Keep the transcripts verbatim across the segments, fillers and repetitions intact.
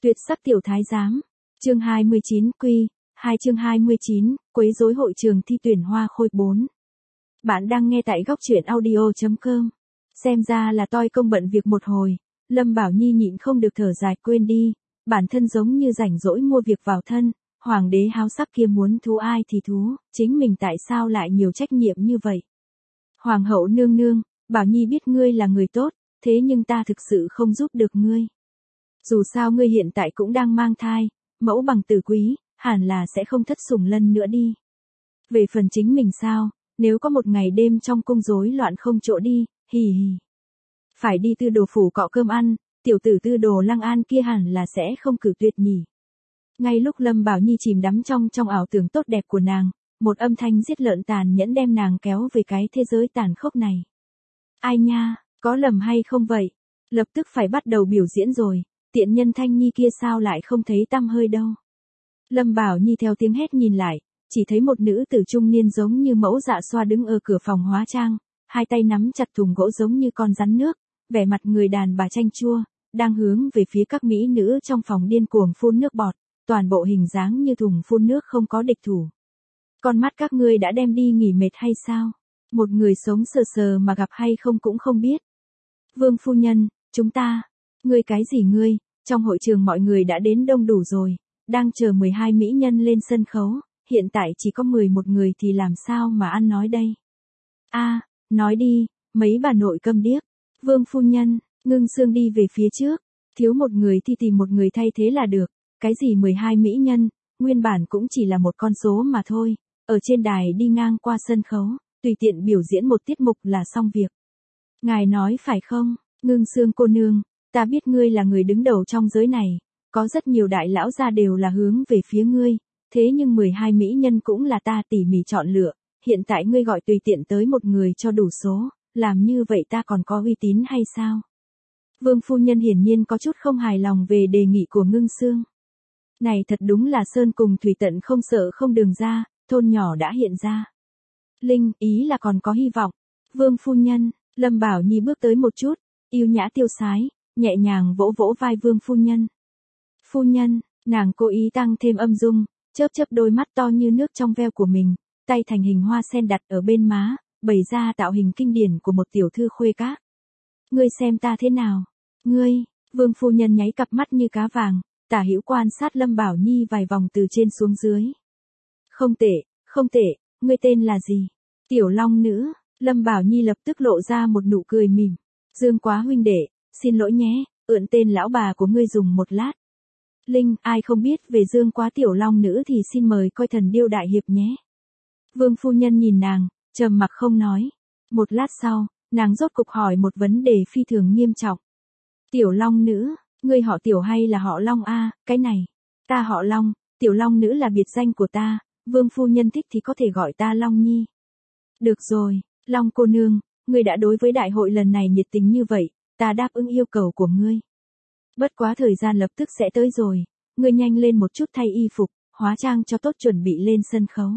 Tuyệt sắc tiểu thái giám. Chương hai mươi chín quy, hai chương hai mươi chín, quấy rối hội trường thi tuyển hoa khôi bốn. Bạn đang nghe tại góc truyện audio chấm com. Xem ra là toi công bận việc một hồi, Lâm Bảo Nhi nhịn không được thở dài quên đi, bản thân giống như rảnh rỗi mua việc vào thân, hoàng đế háo sắc kia muốn thú ai thì thú, chính mình tại sao lại nhiều trách nhiệm như vậy. Hoàng hậu nương nương, Bảo Nhi biết ngươi là người tốt, thế nhưng ta thực sự không giúp được ngươi. Dù sao ngươi hiện tại cũng đang mang thai, mẫu bằng tử quý, hẳn là sẽ không thất sủng lần nữa đi. Về phần chính mình sao, nếu có một ngày đêm trong cung rối loạn không chỗ đi, hì hì. Phải đi Tư Đồ phủ cọ cơm ăn, tiểu tử Tư Đồ Lăng An kia hẳn là sẽ không cử tuyệt nhỉ. Ngay lúc Lâm Bảo Nhi chìm đắm trong trong ảo tưởng tốt đẹp của nàng, một âm thanh giết lợn tàn nhẫn đem nàng kéo về cái thế giới tàn khốc này. Ai nha, có lầm hay không vậy? Lập tức phải bắt đầu biểu diễn rồi, tiện nhân Thanh Nhi kia sao lại không thấy tăm hơi đâu. Lâm Bảo Nhi theo tiếng hét nhìn lại, chỉ thấy một nữ tử trung niên giống như mẫu dạ xoa đứng ở cửa phòng hóa trang, hai tay nắm chặt thùng gỗ giống như con rắn nước, vẻ mặt người đàn bà chanh chua, đang hướng về phía các mỹ nữ trong phòng điên cuồng phun nước bọt, toàn bộ hình dáng như thùng phun nước không có địch thủ. Con mắt các ngươi đã đem đi nghỉ mệt hay sao? Một người sống sờ sờ mà gặp hay không cũng không biết. Vương phu nhân, chúng ta, ngươi cái gì ngươi, trong hội trường mọi người đã đến đông đủ rồi, đang chờ mười hai mỹ nhân lên sân khấu, hiện tại chỉ có mười một người thì làm sao mà ăn nói đây? A, nói đi, mấy bà nội câm điếc. Vương phu nhân, Ngưng Sương đi về phía trước, thiếu một người thì tìm một người thay thế là được, cái gì mười hai mỹ nhân, nguyên bản cũng chỉ là một con số mà thôi, ở trên đài đi ngang qua sân khấu, tùy tiện biểu diễn một tiết mục là xong việc. Ngài nói phải không, Ngưng Sương cô nương, ta biết ngươi là người đứng đầu trong giới này, có rất nhiều đại lão gia đều là hướng về phía ngươi, thế nhưng mười hai mỹ nhân cũng là ta tỉ mỉ chọn lựa, hiện tại ngươi gọi tùy tiện tới một người cho đủ số, làm như vậy ta còn có uy tín hay sao? Vương phu nhân hiển nhiên có chút không hài lòng về đề nghị của Ngưng Sương. Này thật đúng là sơn cùng thủy tận không sợ không đường ra, thôn nhỏ đã hiện ra. Linh, ý là còn có hy vọng. Vương phu nhân, Lâm Bảo Nhi bước tới một chút, yêu nhã tiêu sái, nhẹ nhàng vỗ vỗ vai Vương phu nhân. Phu nhân, nàng cố ý tăng thêm âm dung, chớp chớp đôi mắt to như nước trong veo của mình, tay thành hình hoa sen đặt ở bên má, bày ra tạo hình kinh điển của một tiểu thư khuê các. Ngươi xem ta thế nào? Ngươi, Vương phu nhân nháy cặp mắt như cá vàng, tả hữu quan sát Lâm Bảo Nhi vài vòng từ trên xuống dưới. Không tệ, không tệ, ngươi tên là gì? Tiểu Long nữ. Lâm Bảo Nhi lập tức lộ ra một nụ cười mỉm. Dương Quá huynh đệ, xin lỗi nhé, ượn tên lão bà của ngươi dùng một lát. Linh, ai không biết về Dương Quá tiểu Long nữ thì xin mời coi Thần Điêu đại hiệp nhé. Vương phu nhân nhìn nàng, trầm mặc không nói. Một lát sau, nàng rốt cục hỏi một vấn đề phi thường nghiêm trọng. Tiểu Long nữ, ngươi họ Tiểu hay là họ Long a? Cái này, ta họ Long, Tiểu Long nữ là biệt danh của ta, Vương phu nhân thích thì có thể gọi ta Long Nhi. Được rồi, Long cô nương, ngươi đã đối với đại hội lần này nhiệt tình như vậy, ta đáp ứng yêu cầu của ngươi. Bất quá thời gian lập tức sẽ tới rồi, ngươi nhanh lên một chút thay y phục, hóa trang cho tốt chuẩn bị lên sân khấu.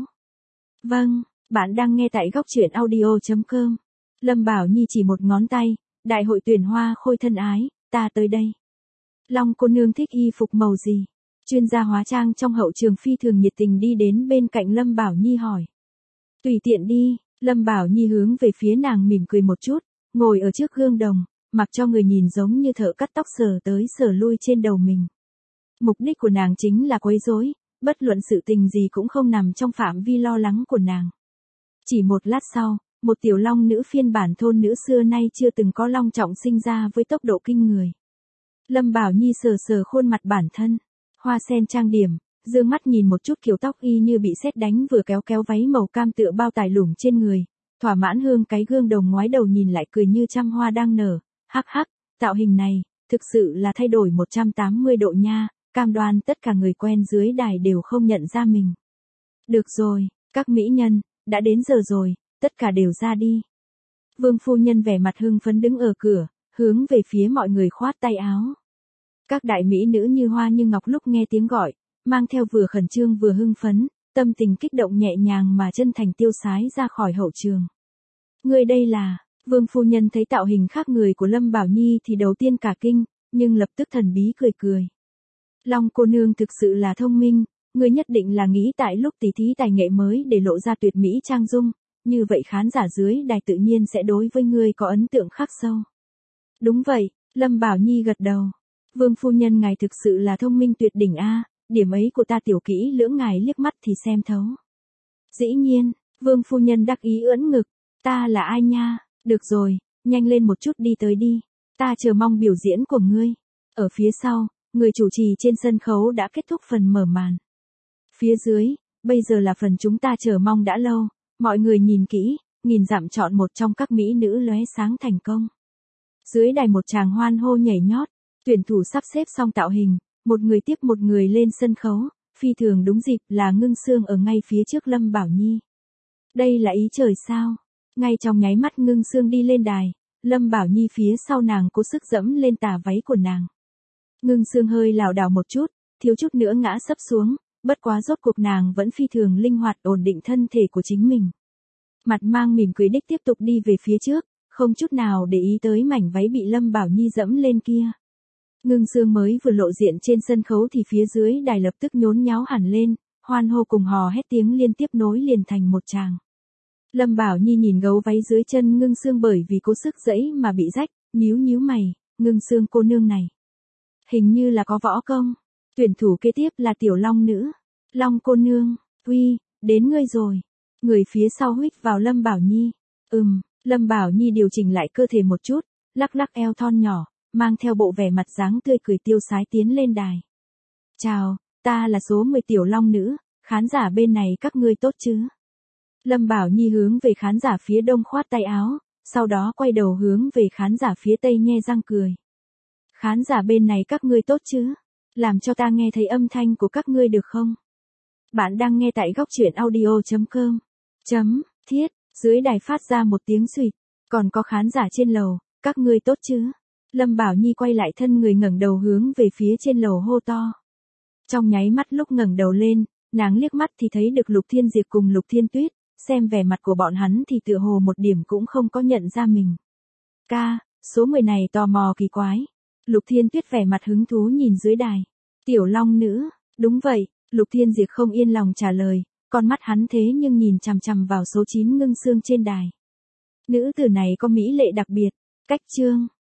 Vâng, bạn đang nghe tại góc truyện audio chấm com. Lâm Bảo Nhi chỉ một ngón tay, đại hội tuyển hoa khôi thân ái, ta tới đây. Long cô nương thích y phục màu gì? Chuyên gia hóa trang trong hậu trường phi thường nhiệt tình đi đến bên cạnh Lâm Bảo Nhi hỏi. Tùy tiện đi, Lâm Bảo Nhi hướng về phía nàng mỉm cười một chút, ngồi ở trước gương đồng, mặc cho người nhìn giống như thợ cắt tóc sờ tới sờ lui trên đầu mình. Mục đích của nàng chính là quấy rối, bất luận sự tình gì cũng không nằm trong phạm vi lo lắng của nàng. Chỉ một lát sau, một tiểu long nữ phiên bản thôn nữ xưa nay chưa từng có long trọng sinh ra với tốc độ kinh người. Lâm Bảo Nhi sờ sờ khuôn mặt bản thân, hoa sen trang điểm, dương mắt nhìn một chút kiểu tóc y như bị sét đánh vừa kéo kéo váy màu cam tựa bao tải lủng trên người, thỏa mãn hương cái gương đồng ngoái đầu nhìn lại cười như trăm hoa đang nở, hắc hắc, tạo hình này, thực sự là thay đổi một trăm tám mươi độ nha, cam đoan tất cả người quen dưới đài đều không nhận ra mình. Được rồi, các mỹ nhân, đã đến giờ rồi, tất cả đều ra đi. Vương phu nhân vẻ mặt hưng phấn đứng ở cửa, hướng về phía mọi người khoát tay áo. Các đại mỹ nữ như hoa như ngọc lúc nghe tiếng gọi, mang theo vừa khẩn trương vừa hưng phấn, tâm tình kích động nhẹ nhàng mà chân thành tiêu sái ra khỏi hậu trường. Người đây là, Vương phu nhân thấy tạo hình khác người của Lâm Bảo Nhi thì đầu tiên cả kinh, nhưng lập tức thần bí cười cười. Long cô nương thực sự là thông minh, ngươi nhất định là nghĩ tại lúc tỉ thí tài nghệ mới để lộ ra tuyệt mỹ trang dung, như vậy khán giả dưới đài tự nhiên sẽ đối với ngươi có ấn tượng khắc sâu. Đúng vậy, Lâm Bảo Nhi gật đầu. Vương phu nhân ngài thực sự là thông minh tuyệt đỉnh a, điểm ấy của ta tiểu kỹ lưỡng ngài liếc mắt thì xem thấu. Dĩ nhiên, Vương phu nhân đắc ý ưỡn ngực, ta là ai nha, được rồi, nhanh lên một chút đi tới đi, ta chờ mong biểu diễn của ngươi. Ở phía sau, người chủ trì trên sân khấu đã kết thúc phần mở màn. Phía dưới, bây giờ là phần chúng ta chờ mong đã lâu, mọi người nhìn kỹ, nghìn dặm chọn một trong các mỹ nữ lóe sáng thành công. Dưới đài một tràng hoan hô nhảy nhót, tuyển thủ sắp xếp xong tạo hình, một người tiếp một người lên sân khấu, phi thường đúng dịp là Ngưng Sương ở ngay phía trước Lâm Bảo Nhi. Đây là ý trời sao? Ngay trong nháy mắt Ngưng Sương đi lên đài, Lâm Bảo Nhi phía sau nàng cố sức dẫm lên tà váy của nàng. Ngưng Sương hơi lảo đảo một chút, thiếu chút nữa ngã sấp xuống, bất quá rốt cuộc nàng vẫn phi thường linh hoạt ổn định thân thể của chính mình. Mặt mang mỉm cười đích tiếp tục đi về phía trước, không chút nào để ý tới mảnh váy bị Lâm Bảo Nhi dẫm lên kia. Ngưng Sương mới vừa lộ diện trên sân khấu thì phía dưới đài lập tức nhốn nháo hẳn lên, hoan hô cùng hò hét tiếng liên tiếp nối liền thành một tràng. Lâm Bảo Nhi nhìn gấu váy dưới chân Ngưng Sương bởi vì cố sức giãy mà bị rách, nhíu nhíu mày, Ngưng Sương cô nương này. Hình như là có võ công. Tuyển thủ kế tiếp là Tiểu Long nữ. Long cô nương, uy, đến ngươi rồi. Người phía sau huýt vào Lâm Bảo Nhi. Ừm, Lâm Bảo Nhi điều chỉnh lại cơ thể một chút, lắc lắc eo thon nhỏ, mang theo bộ vẻ mặt dáng tươi cười tiêu sái tiến lên đài. Chào, ta là số mười Tiểu Long nữ, khán giả bên này các ngươi tốt chứ? Lâm Bảo Nhi hướng về khán giả phía đông khoát tay áo, sau đó quay đầu hướng về khán giả phía tây nhe răng cười. Khán giả bên này các ngươi tốt chứ? Làm cho ta nghe thấy âm thanh của các ngươi được không? Bạn đang nghe tại góc truyện audio chấm com. Chấm, thiết, dưới đài phát ra một tiếng xuỵt, còn có khán giả trên lầu, các ngươi tốt chứ? Lâm Bảo Nhi quay lại thân người ngẩng đầu hướng về phía trên lầu hô to. Trong nháy mắt lúc ngẩng đầu lên, nàng liếc mắt thì thấy được Lục Thiên Diệp cùng Lục Thiên Tuyết, xem vẻ mặt của bọn hắn thì tựa hồ một điểm cũng không có nhận ra mình. Ca, số mười này tò mò kỳ quái. Lục Thiên Tuyết vẻ mặt hứng thú nhìn dưới đài. Tiểu Long nữ, đúng vậy, Lục Thiên Diệp không yên lòng trả lời, con mắt hắn thế nhưng nhìn chằm chằm vào số chín Ngưng Sương trên đài. Nữ tử này có mỹ lệ đặc biệt, cách chương.